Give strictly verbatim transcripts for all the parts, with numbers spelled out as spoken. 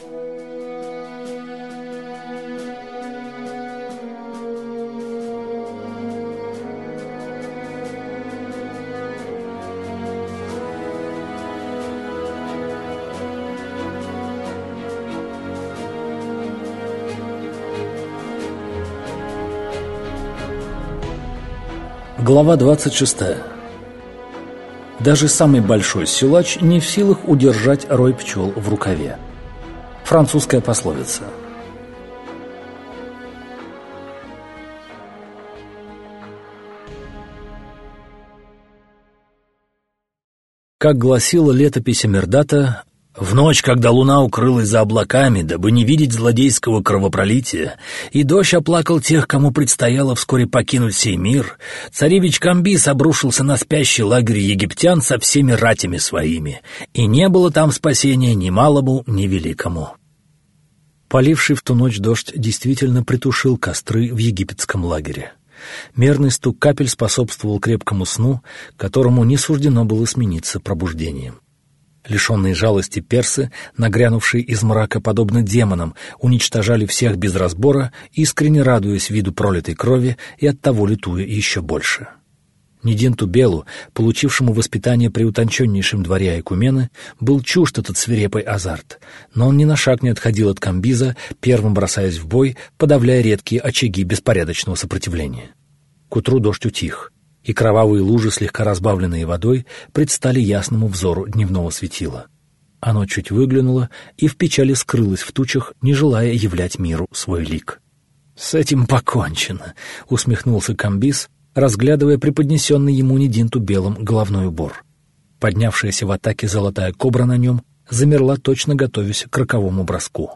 Глава двадцать шестая. Даже самый большой силач не в силах удержать рой пчел в рукаве. Французская пословица. Как гласила летопись Эмердата, в ночь, когда луна укрылась за облаками, дабы не видеть злодейского кровопролития, и дождь оплакал тех, кому предстояло вскоре покинуть сей мир, царевич Камбис обрушился на спящий лагерь египтян со всеми ратями своими, и не было там спасения ни малому, ни великому. Поливший в ту ночь дождь действительно притушил костры в египетском лагере. Мерный стук капель способствовал крепкому сну, которому не суждено было смениться пробуждением. Лишенные жалости персы, нагрянувшие из мрака подобно демонам, уничтожали всех без разбора, искренне радуясь виду пролитой крови и оттого лютуя еще больше. Нидинту Белу, получившему воспитание при утонченнейшем дворе Айкумены, был чужд этот свирепый азарт, но он ни на шаг не отходил от Камбиза, первым бросаясь в бой, подавляя редкие очаги беспорядочного сопротивления. К утру дождь утих, и кровавые лужи, слегка разбавленные водой, предстали ясному взору дневного светила. Оно чуть выглянуло и в печали скрылось в тучах, не желая являть миру свой лик. «С этим покончено», — усмехнулся Камбиз, разглядывая преподнесенный ему Нидинту Белым головной убор. Поднявшаяся в атаке золотая кобра на нем замерла, точно готовясь к роковому броску.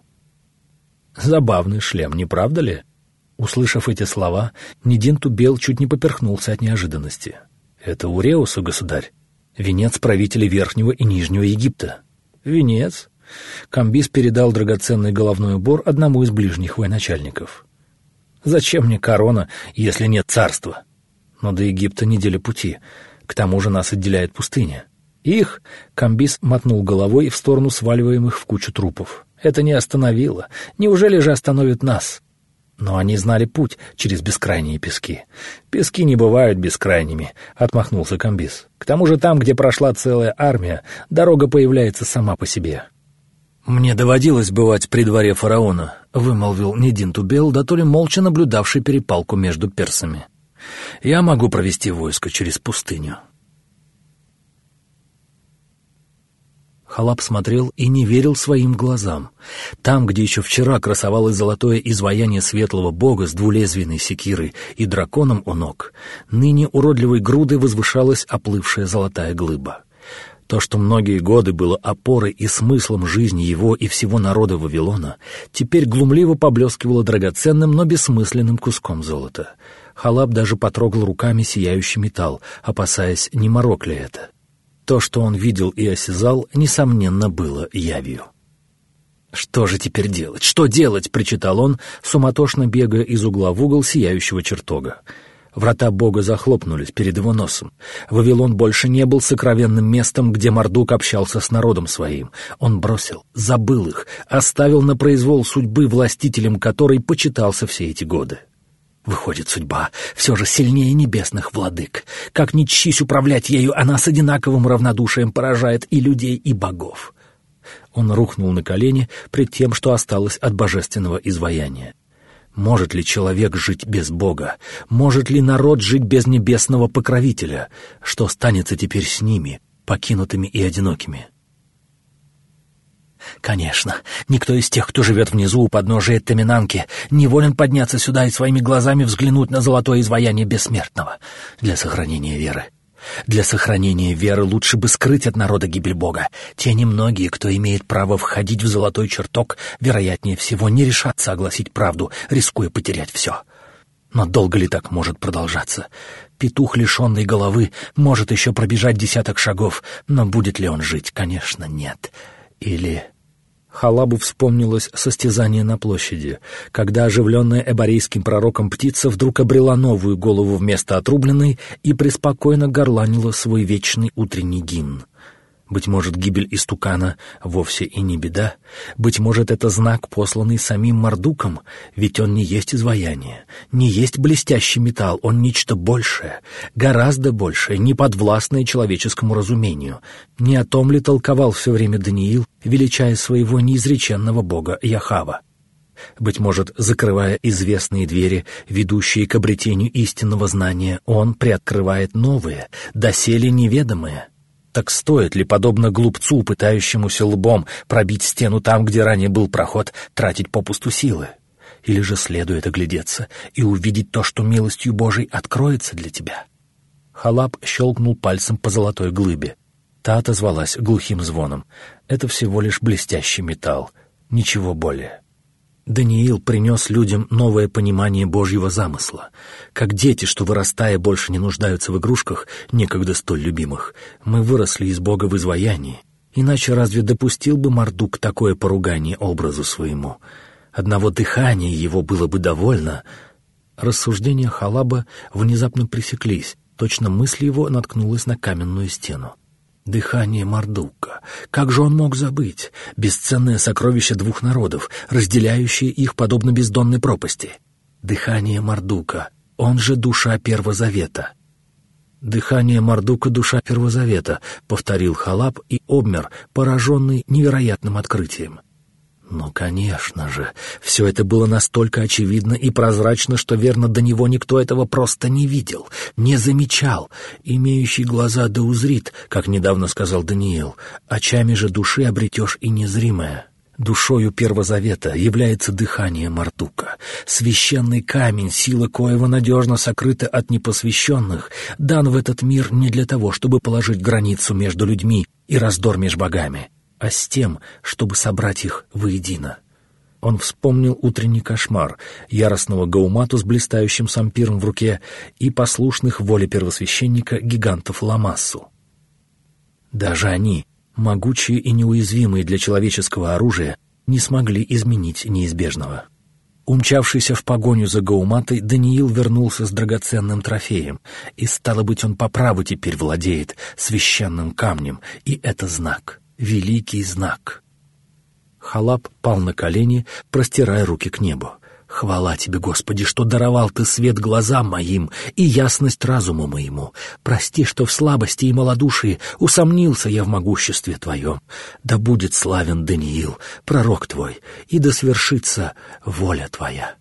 «Забавный шлем, не правда ли?» Услышав эти слова, Нидинту Бел чуть не поперхнулся от неожиданности. «Это Уреусу, государь, венец правителей Верхнего и Нижнего Египта». «Венец?» Камбиз передал драгоценный головной убор одному из ближних военачальников. «Зачем мне корона, если нет царства? Но до Египта неделя пути, к тому же нас отделяет пустыня». «Их?» — Камбиз мотнул головой в сторону сваливаемых в кучу трупов. «Это не остановило. Неужели же остановит нас?» Но они знали путь через бескрайние пески. «Пески не бывают бескрайними», — отмахнулся Камбиз. «К тому же там, где прошла целая армия, дорога появляется сама по себе». «Мне доводилось бывать при дворе фараона», — вымолвил Нидинту Бел, да то ли молча наблюдавший перепалку между персами. «Я могу провести войско через пустыню». Халап смотрел и не верил своим глазам. Там, где еще вчера красовалось золотое изваяние светлого бога с двулезвийной секирой и драконом у ног, ныне уродливой грудой возвышалась оплывшая золотая глыба. То, что многие годы было опорой и смыслом жизни его и всего народа Вавилона, теперь глумливо поблескивало драгоценным, но бессмысленным куском золота. Халап даже потрогал руками сияющий металл, опасаясь, не морок ли это. То, что он видел и осязал, несомненно, было явью. «Что же теперь делать? Что делать?» — причитал он, суматошно бегая из угла в угол сияющего чертога. Врата бога захлопнулись перед его носом. Вавилон больше не был сокровенным местом, где Мардук общался с народом своим. Он бросил, забыл их, оставил на произвол судьбы, властителем которой почитался все эти годы. Выходит, судьба все же сильнее небесных владык. Как ни чись управлять ею, она с одинаковым равнодушием поражает и людей, и богов. Он рухнул на колени пред тем, что осталось от божественного изваяния. Может ли человек жить без Бога? Может ли народ жить без небесного покровителя? Что станется теперь с ними, покинутыми и одинокими? Конечно, никто из тех, кто живет внизу у подножия Таминанки, не волен подняться сюда и своими глазами взглянуть на золотое изваяние бессмертного для сохранения веры. Для сохранения веры лучше бы скрыть от народа гибель Бога. Те немногие, кто имеет право входить в золотой чертог, вероятнее всего не решатся огласить правду, рискуя потерять все. Но долго ли так может продолжаться? Петух, лишенный головы, может еще пробежать десяток шагов, но будет ли он жить? Конечно, нет. Или... Халабу вспомнилось состязание на площади, когда оживленная эборейским пророком птица вдруг обрела новую голову вместо отрубленной и преспокойно горланила свой вечный утренний гимн. Быть может, гибель истукана вовсе и не беда? Быть может, это знак, посланный самим Мардуком? Ведь он не есть изваяние, не есть блестящий металл, он нечто большее, гораздо большее, не подвластное человеческому разумению. Не о том ли толковал все время Даниил, величая своего неизреченного бога Яхава? Быть может, закрывая известные двери, ведущие к обретению истинного знания, он приоткрывает новые, доселе неведомые. Так стоит ли, подобно глупцу, пытающемуся лбом пробить стену там, где ранее был проход, тратить попусту силы? Или же следует оглядеться и увидеть то, что милостью Божией откроется для тебя? Халаб щелкнул пальцем по золотой глыбе. Та отозвалась глухим звоном. Это всего лишь блестящий металл, ничего более. Даниил принес людям новое понимание Божьего замысла. Как дети, что, вырастая, больше не нуждаются в игрушках, некогда столь любимых, мы выросли из Бога в изваянии. Иначе разве допустил бы Мардук такое поругание образу своему? Одного дыхания его было бы довольно. Рассуждения Халаба внезапно пресеклись, точно мысль его наткнулась на каменную стену. Дыхание Мардука. Как же он мог забыть? Бесценное сокровище двух народов, разделяющее их подобно бездонной пропасти. Дыхание Мардука, он же душа Первозавета. «Дыхание Мардука — душа Первозавета», — повторил Халаб и обмер, пораженный невероятным открытием. Ну, конечно же, все это было настолько очевидно и прозрачно, что, верно, до него никто этого просто не видел, не замечал. «Имеющий глаза да узрит», как недавно сказал Даниил, «очами же души обретешь и незримое». Душою Первозавета является дыхание Мардука, священный камень, сила коего надежно сокрыта от непосвященных, дан в этот мир не для того, чтобы положить границу между людьми и раздор между богами, а с тем, чтобы собрать их воедино. Он вспомнил утренний кошмар, яростного Гаумату с блистающим сампиром в руке и послушных воле первосвященника гигантов Ламассу. Даже они, могучие и неуязвимые для человеческого оружия, не смогли изменить неизбежного. Умчавшийся в погоню за Гауматой, Даниил вернулся с драгоценным трофеем, и, стало быть, он по праву теперь владеет священным камнем, и это знак. Великий знак. Халаб пал на колени, простирая руки к небу. «Хвала тебе, Господи, что даровал ты свет глазам моим и ясность разуму моему. Прости, что в слабости и малодушии усомнился я в могуществе твоем. Да будет славен Даниил, пророк твой, и да свершится воля твоя».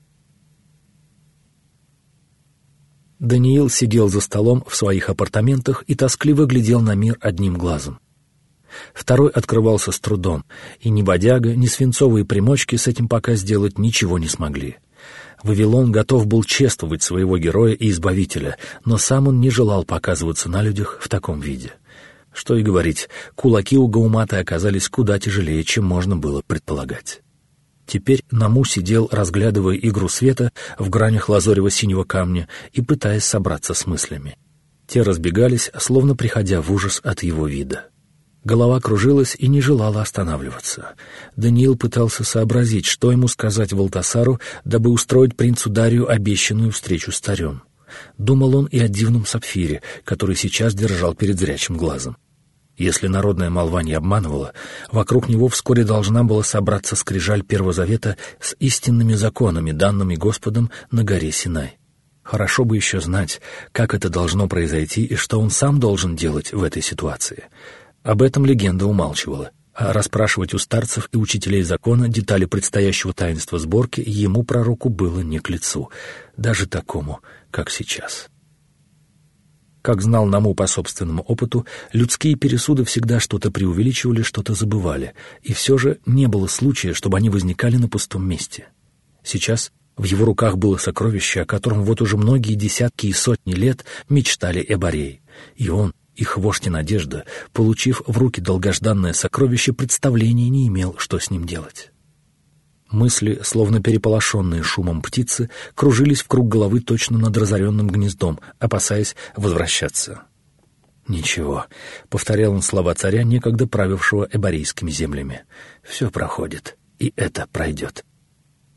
Даниил сидел за столом в своих апартаментах и тоскливо глядел на мир одним глазом. Второй открывался с трудом, и ни бодяга, ни свинцовые примочки с этим пока сделать ничего не смогли. Вавилон готов был чествовать своего героя и избавителя, но сам он не желал показываться на людях в таком виде. Что и говорить, кулаки у Гауматы оказались куда тяжелее, чем можно было предполагать. Теперь Наму сидел, разглядывая игру света в гранях лазорево-синего камня и пытаясь собраться с мыслями. Те разбегались, словно приходя в ужас от его вида. Голова кружилась и не желала останавливаться. Даниил пытался сообразить, что ему сказать Валтасару, дабы устроить принцу Дарию обещанную встречу с царем. Думал он и о дивном сапфире, который сейчас держал перед зрячим глазом. Если народная молва не обманывала, вокруг него вскоре должна была собраться скрижаль Первозавета с истинными законами, данными Господом на горе Синай. Хорошо бы еще знать, как это должно произойти и что он сам должен делать в этой ситуации. Об этом легенда умалчивала, а расспрашивать у старцев и учителей закона детали предстоящего таинства сборки ему, пророку, было не к лицу, даже такому, как сейчас. Как знал Наму по собственному опыту, людские пересуды всегда что-то преувеличивали, что-то забывали, и все же не было случая, чтобы они возникали на пустом месте. Сейчас в его руках было сокровище, о котором вот уже многие десятки и сотни лет мечтали эбореи, и он, их вождь и надежда, получив в руки долгожданное сокровище, представления не имел, что с ним делать. Мысли, словно переполошенные шумом птицы, кружились в круг головы точно над разоренным гнездом, опасаясь возвращаться. «Ничего», — повторял он слова царя, некогда правившего эборейскими землями, — «все проходит, и это пройдет».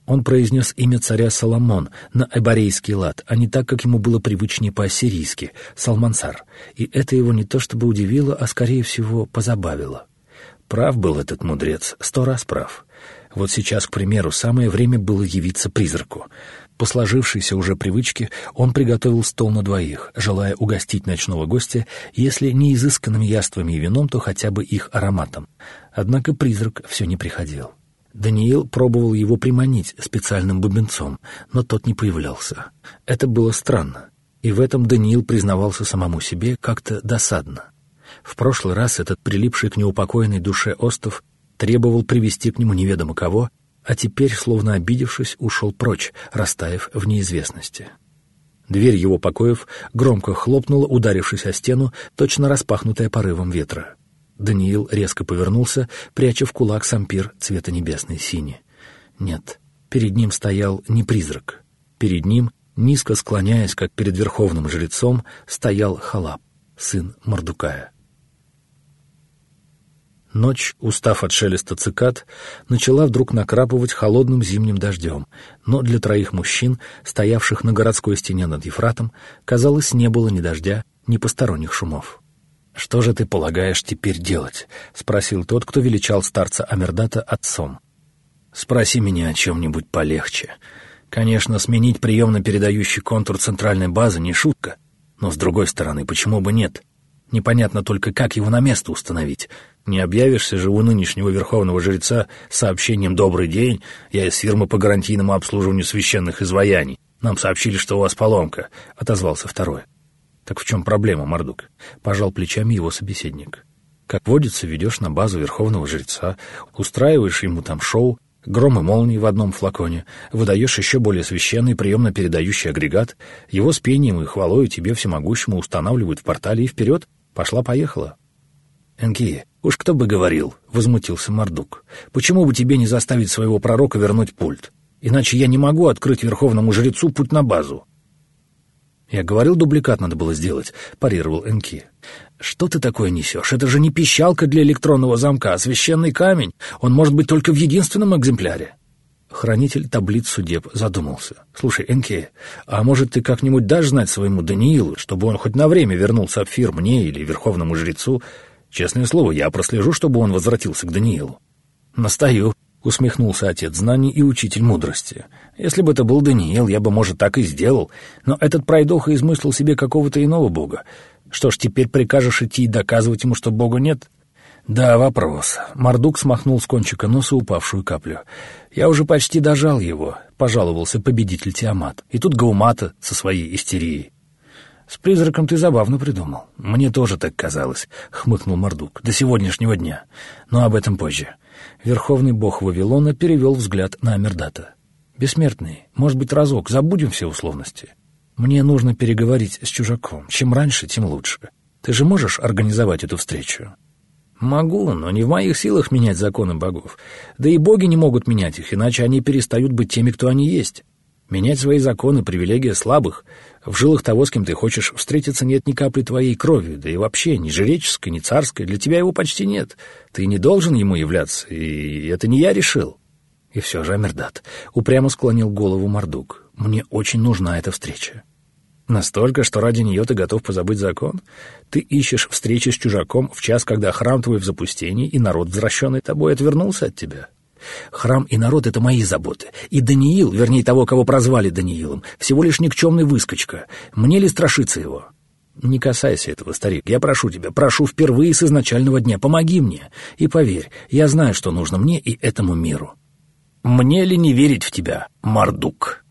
Он произнес имя царя Соломон на эборейский лад, а не так, как ему было привычнее по-ассирийски — Салмансар, и это его не то чтобы удивило, а, скорее всего, позабавило. Прав был этот мудрец, сто раз прав. Вот сейчас, к примеру, самое время было явиться призраку. По сложившейся уже привычке он приготовил стол на двоих, желая угостить ночного гостя, если не изысканными яствами и вином, то хотя бы их ароматом. Однако призрак все не приходил. Даниил пробовал его приманить специальным бубенцом, но тот не появлялся. Это было странно, и в этом Даниил признавался самому себе как-то досадно. В прошлый раз этот прилипший к неупокоенной душе остов требовал привести к нему неведомо кого, а теперь, словно обидевшись, ушел прочь, растаяв в неизвестности. Дверь его покоев громко хлопнула, ударившись о стену, точно распахнутая порывом ветра. Даниил резко повернулся, пряча в кулак сампир цвета небесной сини. Нет, перед ним стоял не призрак. Перед ним, низко склоняясь, как перед верховным жрецом, стоял Халап, сын Мардукая. Ночь, устав от шелеста цикад, начала вдруг накрапывать холодным зимним дождем, но для троих мужчин, стоявших на городской стене над Ефратом, казалось, не было ни дождя, ни посторонних шумов. «Что же ты полагаешь теперь делать?» — спросил тот, кто величал старца Амердата отцом. «Спроси меня о чем-нибудь полегче. Конечно, сменить приемно-передающий контур центральной базы не шутка, но, с другой стороны, почему бы нет? Непонятно только, как его на место установить. Не объявишься же у нынешнего верховного жреца с сообщением «Добрый день, я из фирмы по гарантийному обслуживанию священных изваяний. Нам сообщили, что у вас поломка», — отозвался второй. «Так в чем проблема, Мардук?» — пожал плечами его собеседник. «Как водится, ведешь на базу верховного жреца, устраиваешь ему там шоу, гром и молнии в одном флаконе, выдаешь еще более священный приемно-передающий агрегат, его с пением и хвалою тебе всемогущему устанавливают в портале и вперед, пошла-поехала». «Энки, уж кто бы говорил», — возмутился Мардук. «Почему бы тебе не заставить своего пророка вернуть пульт? Иначе я не могу открыть верховному жрецу путь на базу». «Я говорил, дубликат надо было сделать», — парировал Энки. «Что ты такое несешь? Это же не пищалка для электронного замка, а священный камень. Он может быть только в единственном экземпляре». Хранитель таблиц судеб задумался. «Слушай, Энки, а может, ты как-нибудь дашь знать своему Даниилу, чтобы он хоть на время вернул сапфир мне или верховному жрецу? Честное слово, я прослежу, чтобы он возвратился к Даниилу». «Настаю», — усмехнулся отец знаний и учитель мудрости. «Если бы это был Даниил, я бы, может, так и сделал, но этот пройдоха измыслил себе какого-то иного бога. Что ж, теперь прикажешь идти и доказывать ему, что бога нет?» «Да, вопрос». Мардук смахнул с кончика носа упавшую каплю. «Я уже почти дожал его», — пожаловался победитель Тиамат. «И тут Гаумата со своей истерией». «С призраком ты забавно придумал». «Мне тоже так казалось», — хмыкнул Мардук. «До сегодняшнего дня. Но об этом позже». Верховный бог Вавилона перевел взгляд на Амердата. «Бессмертный, может быть, разок забудем все условности? Мне нужно переговорить с чужаком. Чем раньше, тем лучше. Ты же можешь организовать эту встречу?» «Могу, но не в моих силах менять законы богов. Да и боги не могут менять их, иначе они перестают быть теми, кто они есть. Менять свои законы — привилегия слабых. В жилах того, с кем ты хочешь встретиться, нет ни капли твоей крови, да и вообще ни жреческой, ни царской. Для тебя его почти нет. Ты не должен ему являться, и это не я решил». И все же, Амердат, упрямо склонил голову Мардук. «Мне очень нужна эта встреча». «Настолько, что ради нее ты готов позабыть закон? Ты ищешь встречи с чужаком в час, когда храм твой в запустении, и народ, возвращенный тобой, отвернулся от тебя?» «Храм и народ — это мои заботы. И Даниил, вернее того, кого прозвали Даниилом, всего лишь никчемный выскочка. Мне ли страшиться его?» «Не касайся этого, старик. Я прошу тебя, прошу впервые с изначального дня. Помоги мне. И поверь, я знаю, что нужно мне и этому миру». «Мне ли не верить в тебя, Мардук?»